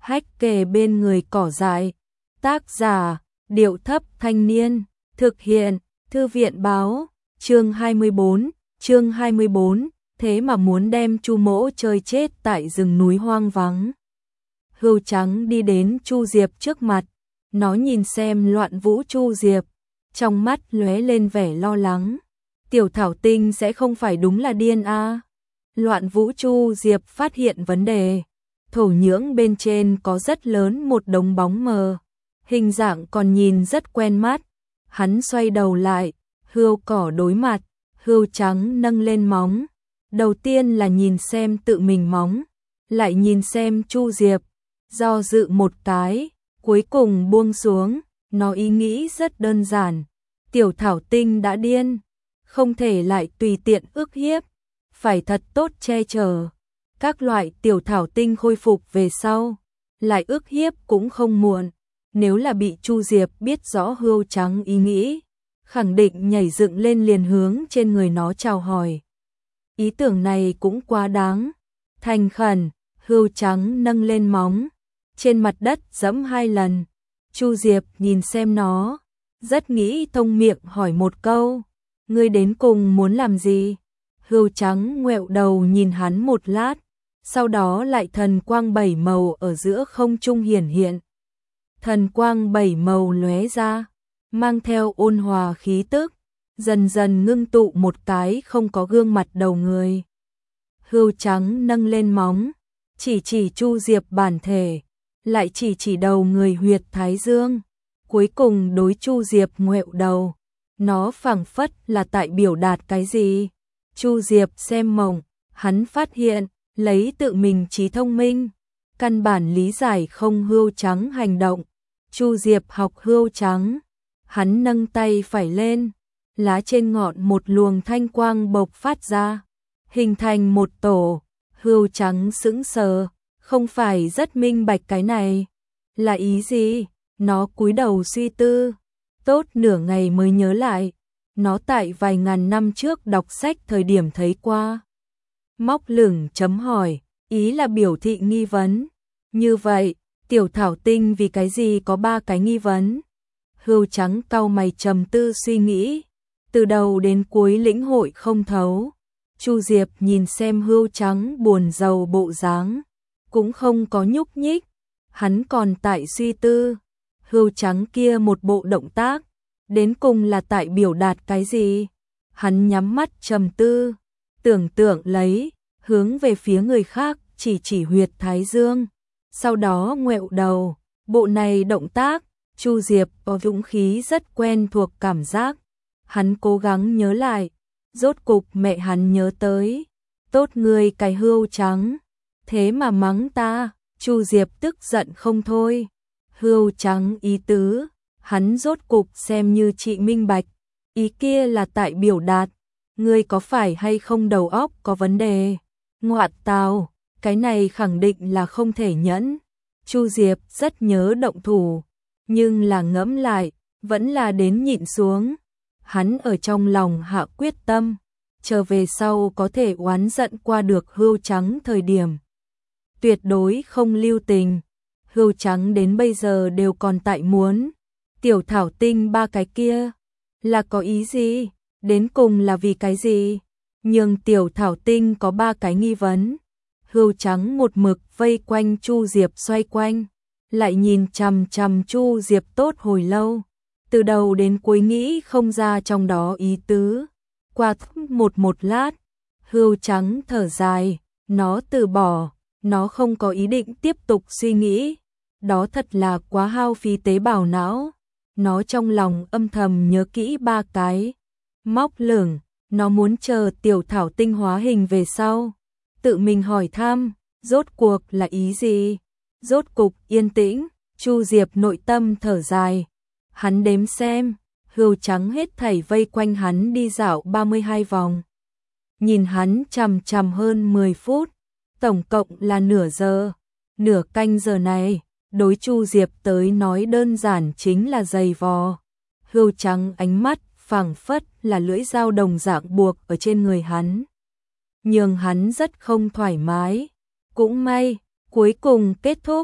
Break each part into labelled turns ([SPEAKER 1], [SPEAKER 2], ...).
[SPEAKER 1] Hách kề bên người cỏ dại. Tác giả, Điệu Thấp Thanh Niên. Thực hiện, Thư viện báo. Chương 24, thế mà muốn đem Chu Mỗ chơi chết tại rừng núi hoang vắng. Hươu trắng đi đến Chu Diệp trước mặt, nó nhìn xem Loạn Vũ Chu Diệp, trong mắt lóe lên vẻ lo lắng. Tiểu Thảo Tinh sẽ không phải đúng là điên a? Loạn Vũ Chu Diệp phát hiện vấn đề. Thổ nhưỡng bên trên có rất lớn một đống bóng mờ, hình dạng còn nhìn rất quen mắt. Hắn xoay đầu lại, hươu cỏ đối mặt, hươu trắng nâng lên móng. Đầu tiên là nhìn xem tự mình móng, lại nhìn xem Chu Diệp, do dự một cái, cuối cùng buông xuống. Nó ý nghĩ rất đơn giản, Tiểu Thảo Tinh đã điên, không thể lại tùy tiện ức hiếp, phải thật tốt che chở. Các loại Tiểu Thảo Tinh khôi phục về sau, lại ức hiếp cũng không muộn. Nếu là bị Chu Diệp biết rõ hươu trắng ý nghĩ, khẳng định nhảy dựng lên liền hướng trên người nó chào hỏi. Ý tưởng này cũng quá đáng. Thành khẩn, hươu trắng nâng lên móng, trên mặt đất giẫm 2 lần. Chu Diệp nhìn xem nó, rất nghĩ thông miệng hỏi một câu, ngươi đến cùng muốn làm gì? Hươu trắng ngoẹo đầu nhìn hắn một lát, sau đó lại thần quang 7 màu ở giữa không trung hiển hiện. Thần quang 7 màu lóe ra, mang theo ôn hòa khí tức, dần dần ngưng tụ một cái không có gương mặt đầu người. Hươu trắng nâng lên móng, chỉ Chu Diệp bản thể, lại chỉ đầu người huyệt thái dương, cuối cùng đối Chu Diệp ngoẹo đầu. Nó phảng phất là tại biểu đạt cái gì? Chu Diệp xem mộng, hắn phát hiện, lấy tự mình trí thông minh, căn bản lý giải không hươu trắng hành động. Chu Diệp học hươu trắng, hắn nâng tay phải lên, lá trên ngọn một luồng thanh quang bộc phát ra, hình thành một tổ. Hươu trắng sững sờ, không phải rất minh bạch cái này là ý gì. Nó cúi đầu suy tư, tốt nửa ngày mới nhớ lại, nó tại vài ngàn năm trước đọc sách thời điểm thấy qua. Móc lửng chấm hỏi, ý là biểu thị nghi vấn. Như vậy, Tiểu Thảo Tinh vì cái gì có 3 cái nghi vấn? Hươu trắng cau mày trầm tư suy nghĩ, từ đầu đến cuối lĩnh hội không thấu. Chu Diệp nhìn xem hươu trắng buồn rầu bộ dáng, cũng không có nhúc nhích, hắn còn tại suy tư. Hươu trắng kia một bộ động tác, đến cùng là tại biểu đạt cái gì? Hắn nhắm mắt trầm tư, tưởng tượng lấy, hướng về phía người khác chỉ huyệt thái dương, sau đó ngoẹo đầu. Bộ này động tác, Chu Diệp có dũng khí rất quen thuộc cảm giác. Hắn cố gắng nhớ lại, rốt cục mẹ hắn nhớ tới. Tốt người cái hươu trắng, thế mà mắng ta. Chu Diệp tức giận không thôi. Hươu trắng ý tứ, hắn rốt cục xem như chị minh bạch. Ý kia là tại biểu đạt, ngươi có phải hay không đầu óc có vấn đề? Ngoạn tào, cái này khẳng định là không thể nhẫn. Chu Diệp rất nhớ động thủ, nhưng là ngẫm lại, vẫn là đến nhịn xuống. Hắn ở trong lòng hạ quyết tâm, trở về sau có thể oán giận qua được hươu trắng thời điểm, tuyệt đối không lưu tình. Hươu trắng đến bây giờ đều còn tại muốn Tiểu Thảo Tinh 3 cái kia là có ý gì? Đến cùng là vì cái gì? Nhưng Tiểu Thảo Tinh có 3 cái nghi vấn. Hươu trắng một mực vây quanh Chu Diệp xoay quanh, lại nhìn chằm chằm Chu Diệp tốt hồi lâu, từ đầu đến cuối nghĩ không ra trong đó ý tứ. Qua một lát, hươu trắng thở dài, nó từ bỏ, nó không có ý định tiếp tục suy nghĩ. Đó thật là quá hao phí tế bào não. Nó trong lòng âm thầm nhớ kỹ 3 cái. Móc lửng, nó muốn chờ Tiểu Thảo Tinh hóa hình về sau, tự mình hỏi thăm, rốt cuộc là ý gì? Rốt cục yên tĩnh, Chu Diệp nội tâm thở dài. Hắn đếm xem, hươu trắng hết thảy vây quanh hắn đi dạo 32 vòng. Nhìn hắn chằm chằm hơn 10 phút, tổng cộng là nửa giờ. Nửa canh giờ này, đối Chu Diệp tới nói đơn giản chính là giày vò. Hươu trắng ánh mắt phảng phất là lưỡi dao đồng dạng buộc ở trên người hắn, nhường hắn rất không thoải mái. Cũng may, cuối cùng kết thúc.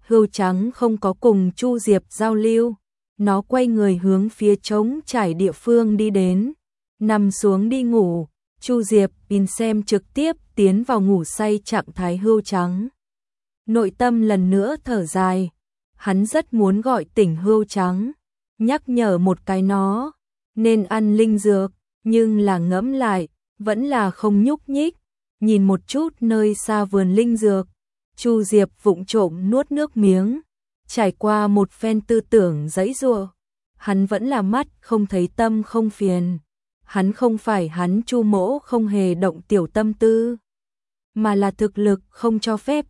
[SPEAKER 1] Hươu trắng không có cùng Chu Diệp giao lưu, nó quay người hướng phía trống trải địa phương đi đến, nằm xuống đi ngủ. Chu Diệp nhìn xem trực tiếp tiến vào ngủ say trạng thái hươu trắng. Nội tâm lần nữa thở dài, hắn rất muốn gọi tỉnh hươu trắng, nhắc nhở một cái nó nên ăn linh dược, nhưng là ngẫm lại, vẫn là không nhúc nhích. Nhìn một chút nơi xa vườn linh dược, Chu Diệp vụng trộm nuốt nước miếng, trải qua một phen tư tưởng giãy giụa, hắn vẫn là mắt không thấy tâm không phiền. Hắn không phải hắn Chu Mỗ không hề động tiểu tâm tư, mà là thực lực không cho phép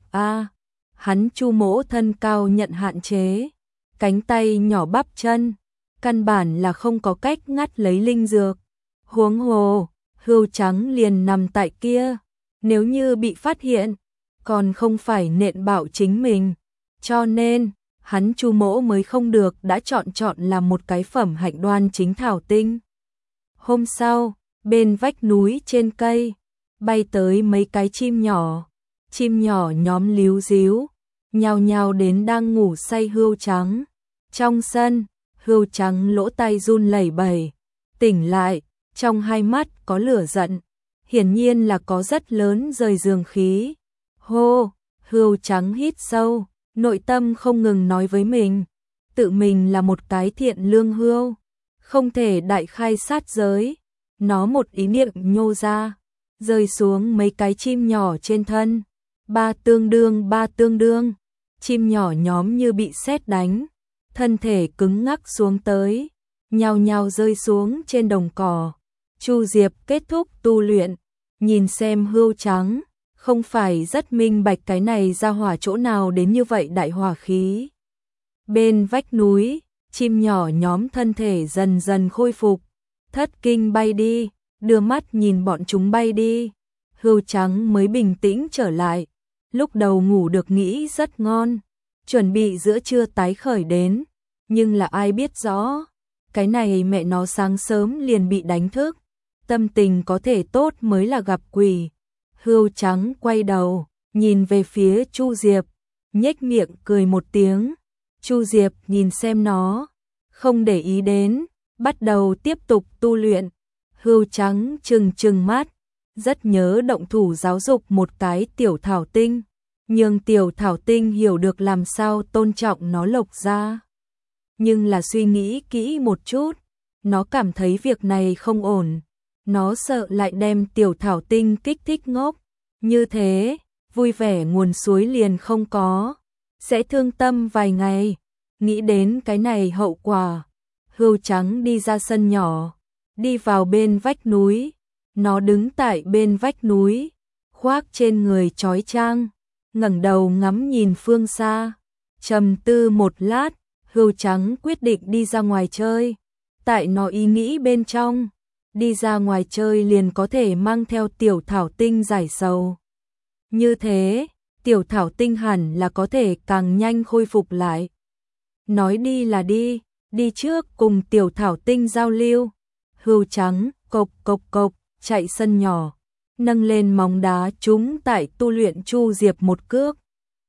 [SPEAKER 1] hắn Chu Mỗ thân cao nhận hạn chế, cánh tay nhỏ bắp chân, căn bản là không có cách ngắt lấy linh dược. Huống hồ, hươu trắng liền nằm tại kia, nếu như bị phát hiện, còn không phải nện bạo chính mình. Cho nên, hắn Chu Mỗ mới không được đã chọn làm một cái phẩm hạnh đoan chính thảo tinh. Hôm sau, bên vách núi trên cây, bay tới mấy cái chim nhỏ nhóm líu díu, nhào nhào đến đang ngủ say hươu trắng. Trong sân, hươu trắng lỗ tai run lẩy bẩy, tỉnh lại, trong hai mắt có lửa giận, hiển nhiên là có rất lớn rời giường khí. Hô, hươu trắng hít sâu, nội tâm không ngừng nói với mình, tự mình là một cái thiện lương hươu, không thể đại khai sát giới. Nó một ý niệm nhô ra, rơi xuống mấy cái chim nhỏ trên thân. Ba tương đương, chim nhỏ nhóm như bị sét đánh, thân thể cứng ngắc xuống tới, nhao nhao rơi xuống trên đồng cỏ. Chu Diệp kết thúc tu luyện, nhìn xem hươu trắng, không phải rất minh bạch cái này ra hỏa chỗ nào đến như vậy đại hỏa khí. Bên vách núi, chim nhỏ nhóm thân thể dần dần khôi phục, thất kinh bay đi, đưa mắt nhìn bọn chúng bay đi. Hươu trắng mới bình tĩnh trở lại, lúc đầu ngủ được nghĩ rất ngon, chuẩn bị giữa trưa tái khởi đến, nhưng là ai biết rõ, cái này mẹ nó sáng sớm liền bị đánh thức, tâm tình có thể tốt mới là gặp quỷ. Hươu trắng quay đầu, nhìn về phía Chu Diệp, nhếch miệng cười một tiếng. Chu Diệp nhìn xem nó, không để ý đến, bắt đầu tiếp tục tu luyện. Hươu trắng trừng mắt, rất nhớ động thủ giáo dục một cái tiểu thảo tinh, nhưng tiểu thảo tinh hiểu được làm sao tôn trọng nó Lộc ra. Nhưng là suy nghĩ kỹ một chút, nó cảm thấy việc này không ổn, nó sợ lại đem tiểu thảo tinh kích thích ngốc, như thế, vui vẻ nguồn suối liền không có, sẽ thương tâm vài ngày. Nghĩ đến cái này hậu quả, hươu trắng đi ra sân nhỏ, đi vào bên vách núi. Nó đứng tại bên vách núi, khoác trên người trói trang, ngẩng đầu ngắm nhìn phương xa, trầm tư một lát, hươu trắng quyết định đi ra ngoài chơi. Tại nó ý nghĩ bên trong, đi ra ngoài chơi liền có thể mang theo tiểu thảo tinh giải sầu. Như thế, tiểu thảo tinh hẳn là có thể càng nhanh khôi phục lại. Nói đi là đi trước cùng tiểu thảo tinh giao lưu. Hươu trắng cộc cộc cộc chạy sân nhỏ, nâng lên móng đá trúng tại tu luyện Chu Diệp một cước.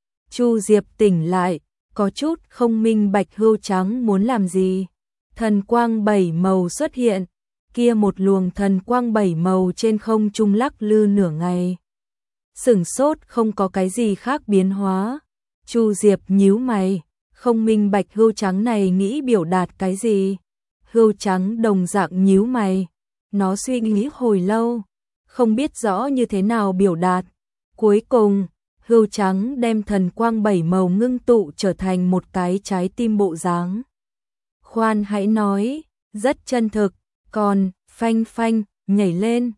[SPEAKER 1] Chu Diệp tỉnh lại, có chút không minh bạch hươu trắng muốn làm gì. Thần quang 7 màu xuất hiện, kia một luồng thần quang 7 màu trên không trung lắc lư nửa ngày. Sửng sốt không có cái gì khác biến hóa. Chu Diệp nhíu mày, không minh bạch hươu trắng này nghĩ biểu đạt cái gì. Hươu trắng đồng dạng nhíu mày, nó suy nghĩ hồi lâu, không biết rõ như thế nào biểu đạt. Cuối cùng, hươu trắng đem thần quang 7 màu ngưng tụ trở thành một cái trái tim bộ dáng. Khoan hãy nói, rất chân thực, còn phanh phanh nhảy lên.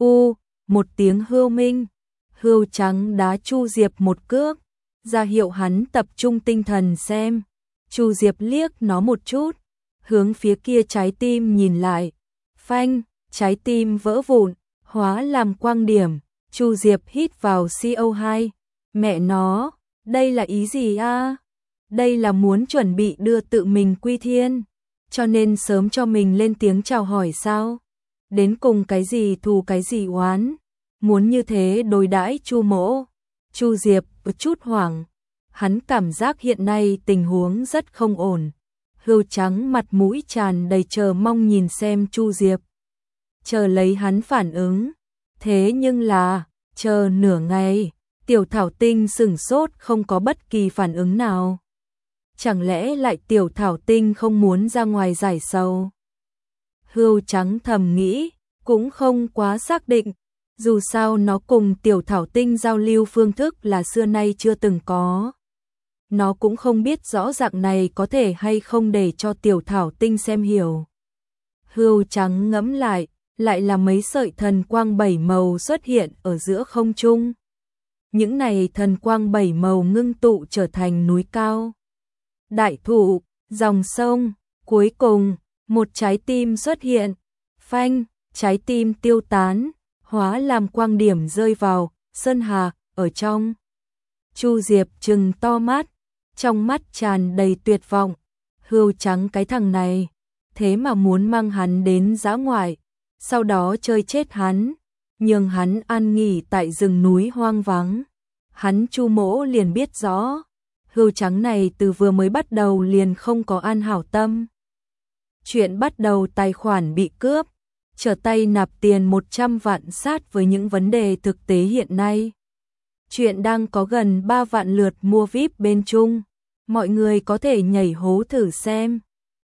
[SPEAKER 1] Một tiếng hươu minh, hươu trắng đá Chu Diệp một cước, ra hiệu hắn tập trung tinh thần xem. Chu Diệp liếc nó một chút, hướng phía kia trái tim nhìn lại. Phanh, trái tim vỡ vụn, hóa làm quang điểm. Chu Diệp hít vào CO2. Mẹ nó, đây là ý gì a? Đây là muốn chuẩn bị đưa tự mình quy thiên, cho nên sớm cho mình lên tiếng chào hỏi sao? Đến cùng cái gì thù cái gì oán? Muốn như thế đối đãi Chu Mỗ? Chu Diệp chút hoảng, Hắn cảm giác hiện nay tình huống rất không ổn. Hươu Trắng mặt mũi tràn đầy chờ mong nhìn xem Chu Diệp, chờ lấy hắn phản ứng. Thế nhưng là, chờ nửa ngày, Tiểu Thảo Tinh sửng sốt không có bất kỳ phản ứng nào. Chẳng lẽ lại Tiểu Thảo Tinh không muốn ra ngoài giải sầu? Hươu Trắng thầm nghĩ, cũng không quá xác định, dù sao nó cùng Tiểu Thảo Tinh giao lưu phương thức là xưa nay chưa từng có. Nó cũng không biết rõ dạng này có thể hay không để cho Tiểu Thảo Tinh xem hiểu. Hươu Trắng ngẫm lại là mấy sợi thần quang 7 màu xuất hiện ở giữa không trung. Những này thần quang 7 màu ngưng tụ trở thành núi cao, đại thụ, dòng sông, cuối cùng, một trái tim xuất hiện. Phanh, trái tim tiêu tán, hóa làm quang điểm rơi vào sơn hà ở trong. Chu Diệp trừng to mắt, trong mắt tràn đầy tuyệt vọng. Hươu Trắng cái thằng này, thế mà muốn mang hắn đến dã ngoại, sau đó chơi chết hắn, nhường hắn an nghỉ tại rừng núi hoang vắng. Hắn Chu Mỗ liền biết rõ, Hươu Trắng này từ vừa mới bắt đầu liền không có an hảo tâm. Chuyện bắt đầu tài khoản bị cướp, trở tay nạp tiền 100 vạn sát với những vấn đề thực tế hiện nay. Chuyện đang có gần 3 vạn lượt mua VIP bên Trung, mọi người có thể nhảy hố thử xem.